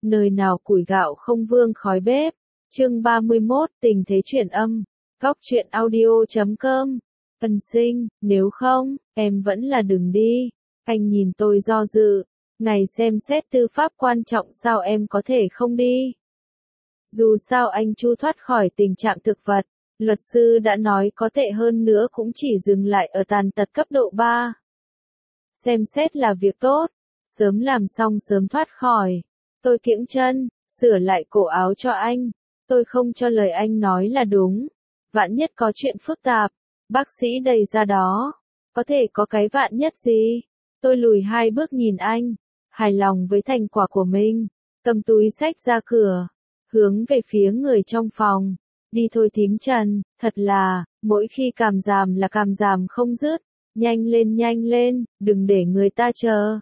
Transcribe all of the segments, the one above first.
Nơi nào củi gạo không vương khói bếp. Chương 31, tình thế chuyển âm. Góc truyện audio.com. Ân Sinh, nếu không, em vẫn là đừng đi. Anh nhìn tôi do dự. Ngày xem xét tư pháp quan trọng sao em có thể không đi. Dù sao anh Chu thoát khỏi tình trạng thực vật. Luật sư đã nói có tệ hơn nữa cũng chỉ dừng lại ở tàn tật cấp độ 3. Xem xét là việc tốt. Sớm làm xong sớm thoát khỏi. Tôi kiễng chân, sửa lại cổ áo cho anh. Tôi không cho lời anh nói là đúng. Vạn nhất có chuyện phức tạp. Bác sĩ đẩy ra đó. Có thể có cái vạn nhất gì? Tôi lùi 2 bước nhìn anh. Hài lòng với thành quả của mình. Cầm túi xách ra cửa. Hướng về phía người trong phòng. Đi thôi thím Trần, thật là, mỗi khi cảm giảm là cảm giảm không dứt. Nhanh lên, đừng để người ta chờ.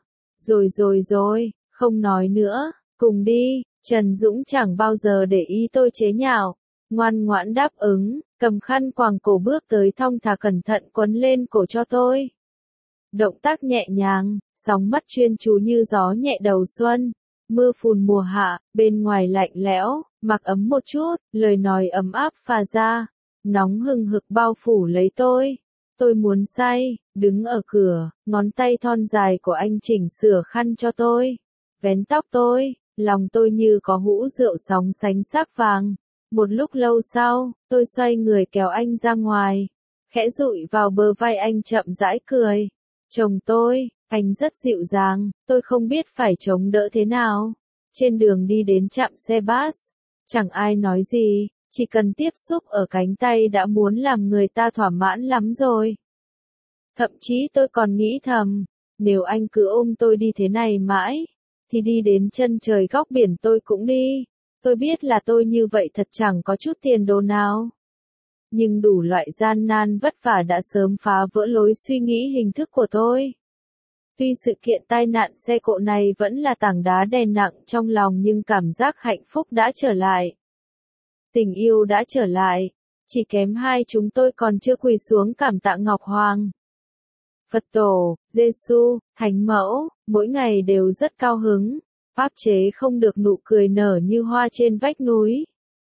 Rồi, không nói nữa, cùng đi. Trần Dũng chẳng bao giờ để ý tôi chế nhạo. Ngoan ngoãn đáp ứng, cầm khăn quàng cổ bước tới thong thả cẩn thận quấn lên cổ cho tôi. Động tác nhẹ nhàng, sóng mắt chuyên chú như gió nhẹ đầu xuân. Mưa phùn mùa hạ, bên ngoài lạnh lẽo, mặc ấm một chút, lời nói ấm áp phà ra. Nóng hừng hực bao phủ lấy tôi. Tôi muốn say, đứng ở cửa, ngón tay thon dài của anh chỉnh sửa khăn cho tôi. Vén tóc tôi, lòng tôi như có hũ rượu sóng sánh sắc vàng. Một lúc lâu sau, tôi xoay người kéo anh ra ngoài. Khẽ dụi vào bờ vai anh chậm rãi cười. Chồng tôi, anh rất dịu dàng, tôi không biết phải chống đỡ thế nào. Trên đường đi đến trạm xe bus, chẳng ai nói gì, chỉ cần tiếp xúc ở cánh tay đã muốn làm người ta thỏa mãn lắm rồi. Thậm chí tôi còn nghĩ thầm, nếu anh cứ ôm tôi đi thế này mãi, thì đi đến chân trời góc biển tôi cũng đi. Tôi biết là tôi như vậy thật chẳng có chút tiền đồ nào. Nhưng đủ loại gian nan vất vả đã sớm phá vỡ lối suy nghĩ hình thức của tôi. Tuy sự kiện tai nạn xe cộ này vẫn là tảng đá đè nặng trong lòng nhưng cảm giác hạnh phúc đã trở lại. Tình yêu đã trở lại. Chỉ kém hai chúng tôi còn chưa quỳ xuống cảm tạ Ngọc Hoàng. Phật tổ, Giêsu, Thánh Mẫu, mỗi ngày đều rất cao hứng. Áp chế không được nụ cười nở như hoa trên vách núi.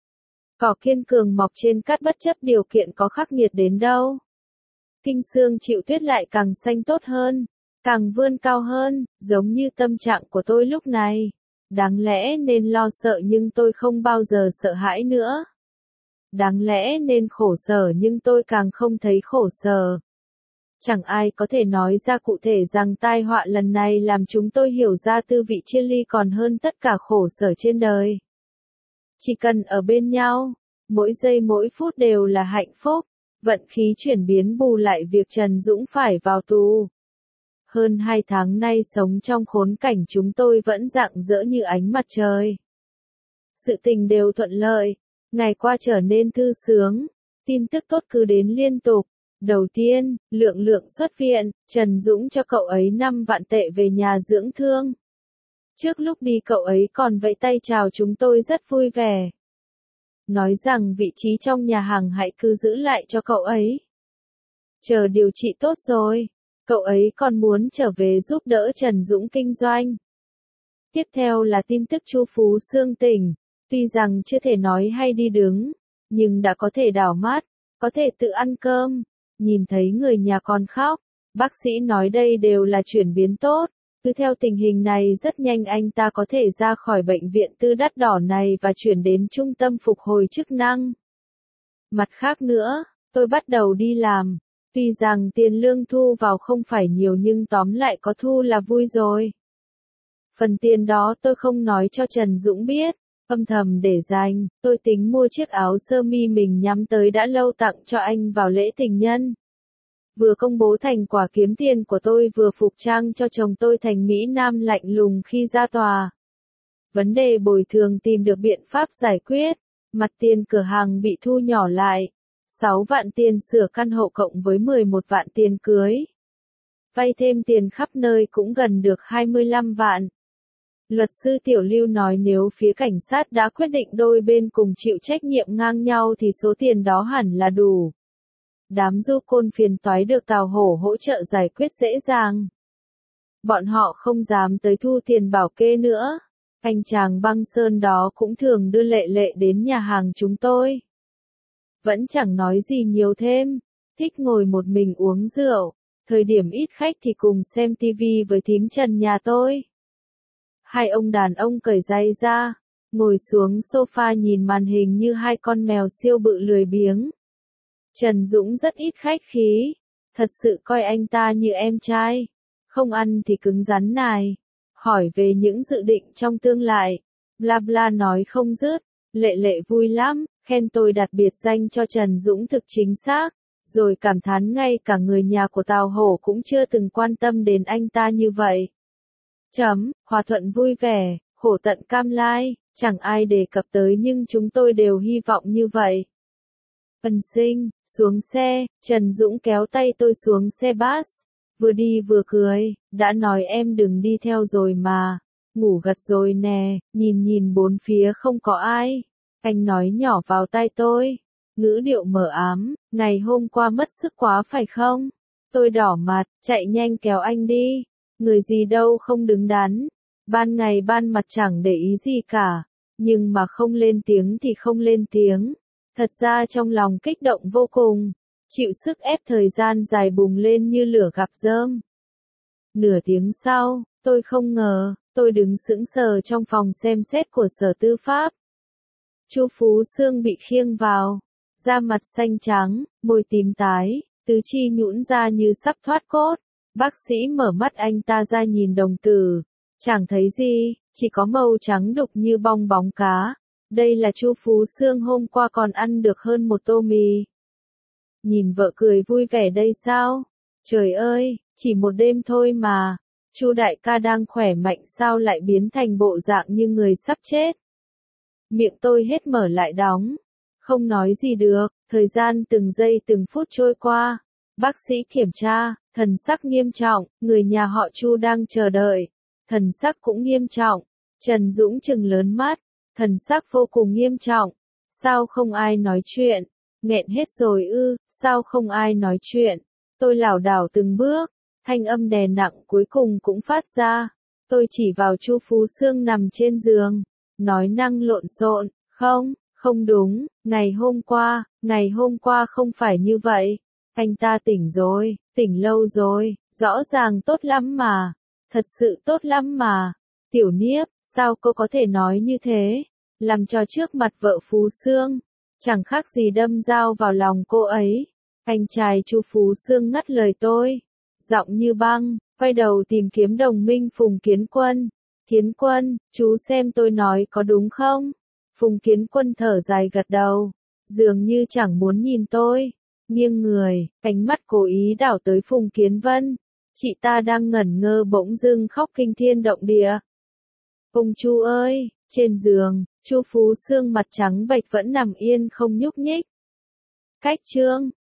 Cỏ kiên cường mọc trên cát bất chấp điều kiện có khắc nghiệt đến đâu. Kinh xương chịu tuyết lại càng xanh tốt hơn, càng vươn cao hơn, giống như tâm trạng của tôi lúc này. Đáng lẽ nên lo sợ nhưng tôi không bao giờ sợ hãi nữa. Đáng lẽ nên khổ sở nhưng tôi càng không thấy khổ sở. Chẳng ai có thể nói ra cụ thể rằng tai họa lần này làm chúng tôi hiểu ra tư vị chia ly còn hơn tất cả khổ sở trên đời. Chỉ cần ở bên nhau, mỗi giây mỗi phút đều là hạnh phúc. Vận khí chuyển biến bù lại việc Trần Dũng phải vào tù. Hơn 2 tháng nay sống trong khốn cảnh chúng tôi vẫn rạng rỡ như ánh mặt trời. Sự tình đều thuận lợi, ngày qua trở nên thư sướng, tin tức tốt cứ đến liên tục. Đầu tiên, Lượng xuất viện, Trần Dũng cho cậu ấy 5 vạn tệ về nhà dưỡng thương. Trước lúc đi cậu ấy còn vẫy tay chào chúng tôi rất vui vẻ. Nói rằng vị trí trong nhà hàng hãy cứ giữ lại cho cậu ấy. Chờ điều trị tốt rồi, cậu ấy còn muốn trở về giúp đỡ Trần Dũng kinh doanh. Tiếp theo là tin tức Chu Phú Xương tỉnh, tuy rằng chưa thể nói hay đi đứng, nhưng đã có thể đảo mắt, có thể tự ăn cơm. Nhìn thấy người nhà con khóc, bác sĩ nói đây đều là chuyển biến tốt. Cứ theo tình hình này rất nhanh anh ta có thể ra khỏi bệnh viện tư đắt đỏ này và chuyển đến trung tâm phục hồi chức năng. Mặt khác nữa, tôi bắt đầu đi làm. Tuy rằng tiền lương thu vào không phải nhiều nhưng tóm lại có thu là vui rồi. Phần tiền đó tôi không nói cho Trần Dũng biết, âm thầm để dành. Tôi tính mua chiếc áo sơ mi mình nhắm tới đã lâu tặng cho anh vào lễ tình nhân. Vừa công bố thành quả kiếm tiền của tôi vừa phục trang cho chồng tôi thành Mỹ Nam lạnh lùng khi ra tòa. Vấn đề bồi thường tìm được biện pháp giải quyết. Mặt tiền cửa hàng bị thu nhỏ lại. 6 vạn tiền sửa căn hộ cộng với 11 vạn tiền cưới. Vay thêm tiền khắp nơi cũng gần được 25 vạn. Luật sư Tiểu Lưu nói nếu phía cảnh sát đã quyết định đôi bên cùng chịu trách nhiệm ngang nhau thì số tiền đó hẳn là đủ. Đám du côn phiền toái được Tào Hổ hỗ trợ giải quyết dễ dàng. Bọn họ không dám tới thu tiền bảo kê nữa. Anh chàng băng sơn đó cũng thường đưa Lệ Lệ đến nhà hàng chúng tôi. Vẫn chẳng nói gì nhiều thêm, thích ngồi một mình uống rượu, thời điểm ít khách thì cùng xem tivi với thím Trần nhà tôi. Hai ông đàn ông cởi giày ra, ngồi xuống sofa nhìn màn hình như hai con mèo siêu bự lười biếng. Trần Dũng rất ít khách khí, thật sự coi anh ta như em trai, không ăn thì cứng rắn nài, hỏi về những dự định trong tương lai, bla bla nói không dứt. Lệ Lệ vui lắm, khen tôi đặt biệt danh cho Trần Dũng thực chính xác, rồi cảm thán ngay cả người nhà của Tào Hổ cũng chưa từng quan tâm đến anh ta như vậy. Hòa thuận vui vẻ, khổ tận cam lai, chẳng ai đề cập tới nhưng chúng tôi đều hy vọng như vậy. Ân Sinh, xuống xe, Trần Dũng kéo tay tôi xuống xe bus, vừa đi vừa cười, đã nói em đừng đi theo rồi mà, ngủ gật rồi nè, nhìn bốn phía không có ai. Anh nói nhỏ vào tai tôi, ngữ điệu mờ ám, ngày hôm qua mất sức quá phải không? Tôi đỏ mặt, chạy nhanh kéo anh đi, người gì đâu không đứng đắn, ban ngày ban mặt chẳng để ý gì cả, nhưng mà không lên tiếng thì không lên tiếng. Thật ra trong lòng kích động vô cùng, chịu sức ép thời gian dài bùng lên như lửa gặp rơm. Nửa tiếng sau, tôi không ngờ, tôi đứng sững sờ trong phòng xem xét của Sở Tư pháp. Chu Phú Xương bị khiêng vào, da mặt xanh trắng, môi tím tái, tứ chi nhũn ra như sắp thoát cốt. Bác sĩ mở mắt anh ta ra nhìn đồng tử, chẳng thấy gì, chỉ có màu trắng đục như bong bóng cá. Đây là Chu Phú Xương hôm qua còn ăn được hơn một tô mì. Nhìn vợ cười vui vẻ đây sao? Trời ơi, chỉ một đêm thôi mà. Chu đại ca đang khỏe mạnh sao lại biến thành bộ dạng như người sắp chết. Miệng tôi hết mở lại đóng. Không nói gì được, thời gian từng giây từng phút trôi qua. Bác sĩ kiểm tra, thần sắc nghiêm trọng, người nhà họ Chu đang chờ đợi. Thần sắc cũng nghiêm trọng. Trần Dũng trừng lớn mắt, thần sắc vô cùng nghiêm trọng. Sao không ai nói chuyện? Nghẹn hết rồi ư, sao không ai nói chuyện? Tôi lảo đảo từng bước, thanh âm đè nặng cuối cùng cũng phát ra. Tôi chỉ vào Chu Phú Xương nằm trên giường, nói năng lộn xộn, không đúng, ngày hôm qua không phải như vậy. Anh ta tỉnh rồi, tỉnh lâu rồi, rõ ràng tốt lắm mà, thật sự tốt lắm mà. Tiểu Niếp, sao cô có thể nói như thế? Làm cho trước mặt vợ Phú Xương, chẳng khác gì đâm dao vào lòng cô ấy. Anh trai Chu Phú Xương ngắt lời tôi, giọng như băng, quay đầu tìm kiếm đồng minh Phùng Kiến Quân. Kiến Quân, chú xem tôi nói có đúng không? Phùng Kiến Quân thở dài gật đầu, dường như chẳng muốn nhìn tôi, nghiêng người, ánh mắt cố ý đảo tới Phùng Kiến Vân. Chị ta đang ngẩn ngơ bỗng dưng khóc kinh thiên động địa. Ông Chu ơi, trên giường, Chu Phú Xương mặt trắng bệch vẫn nằm yên không nhúc nhích. Cách chương